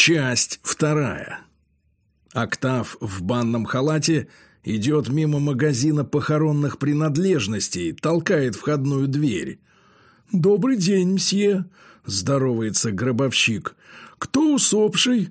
Часть 2. Октав в банном халате идет мимо магазина похоронных принадлежностей, толкает входную дверь. «Добрый день, мсье», – здоровается гробовщик. «Кто усопший?»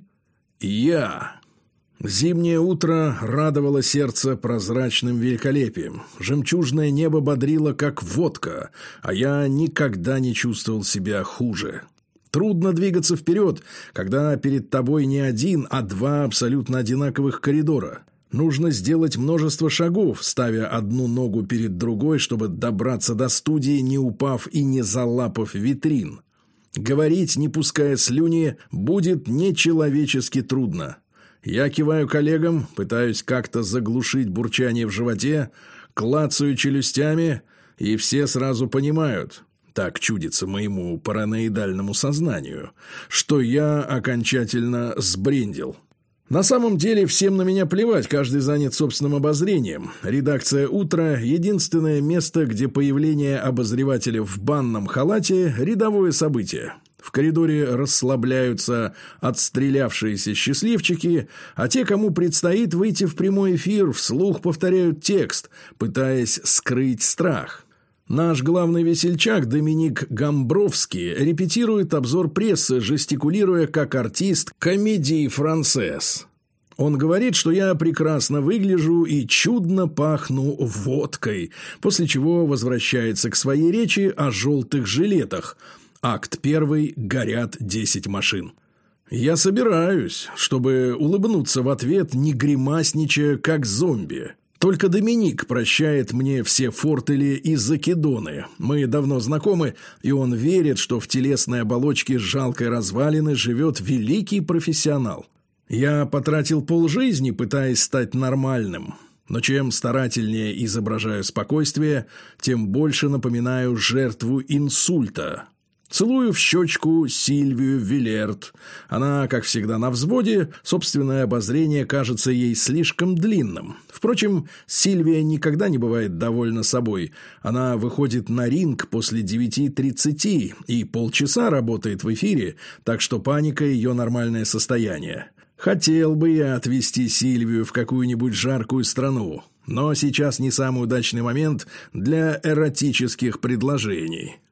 «Я». Зимнее утро радовало сердце прозрачным великолепием. Жемчужное небо бодрило, как водка, а я никогда не чувствовал себя хуже. Трудно двигаться вперед, когда перед тобой не один, а два абсолютно одинаковых коридора. Нужно сделать множество шагов, ставя одну ногу перед другой, чтобы добраться до студии, не упав и не залапав витрин. Говорить, не пуская слюни, будет нечеловечески трудно. Я киваю коллегам, пытаюсь как-то заглушить бурчание в животе, клацаю челюстями, и все сразу понимают, так чудится моему параноидальному сознанию, что я окончательно сбрендил. На самом деле всем на меня плевать, каждый занят собственным обозрением. Редакция «Утро» — единственное место, где появление обозревателя в банном халате – рядовое событие. В коридоре расслабляются отстрелявшиеся счастливчики, а те, кому предстоит выйти в прямой эфир, вслух повторяют текст, пытаясь скрыть страх. Наш главный весельчак Доминик Гамбровский репетирует обзор прессы, жестикулируя как артист комедии «Францесс». Он говорит, что я прекрасно выгляжу и чудно пахну водкой, после чего возвращается к своей речи о желтых жилетах. Акт 1. Горят 10 машин. Я собираюсь, чтобы улыбнуться в ответ, не гримасничая, как зомби. Только Доминик прощает мне все фортели и закидоны. Мы давно знакомы, и он верит, что в телесной оболочке жалкой развалины живет великий профессионал. Я потратил полжизни, пытаясь стать нормальным. Но чем старательнее изображаю спокойствие, тем больше напоминаю жертву инсульта. Целую в щечку Сильвию Вилерт. Она, как всегда, на взводе, собственное обозрение кажется ей слишком длинным. Впрочем, Сильвия никогда не бывает довольна собой. Она выходит на ринг после 9:30 и полчаса работает в эфире, так что паника – ее нормальное состояние. Хотел бы я отвезти Сильвию в какую-нибудь жаркую страну, но сейчас не самый удачный момент для эротических предложений.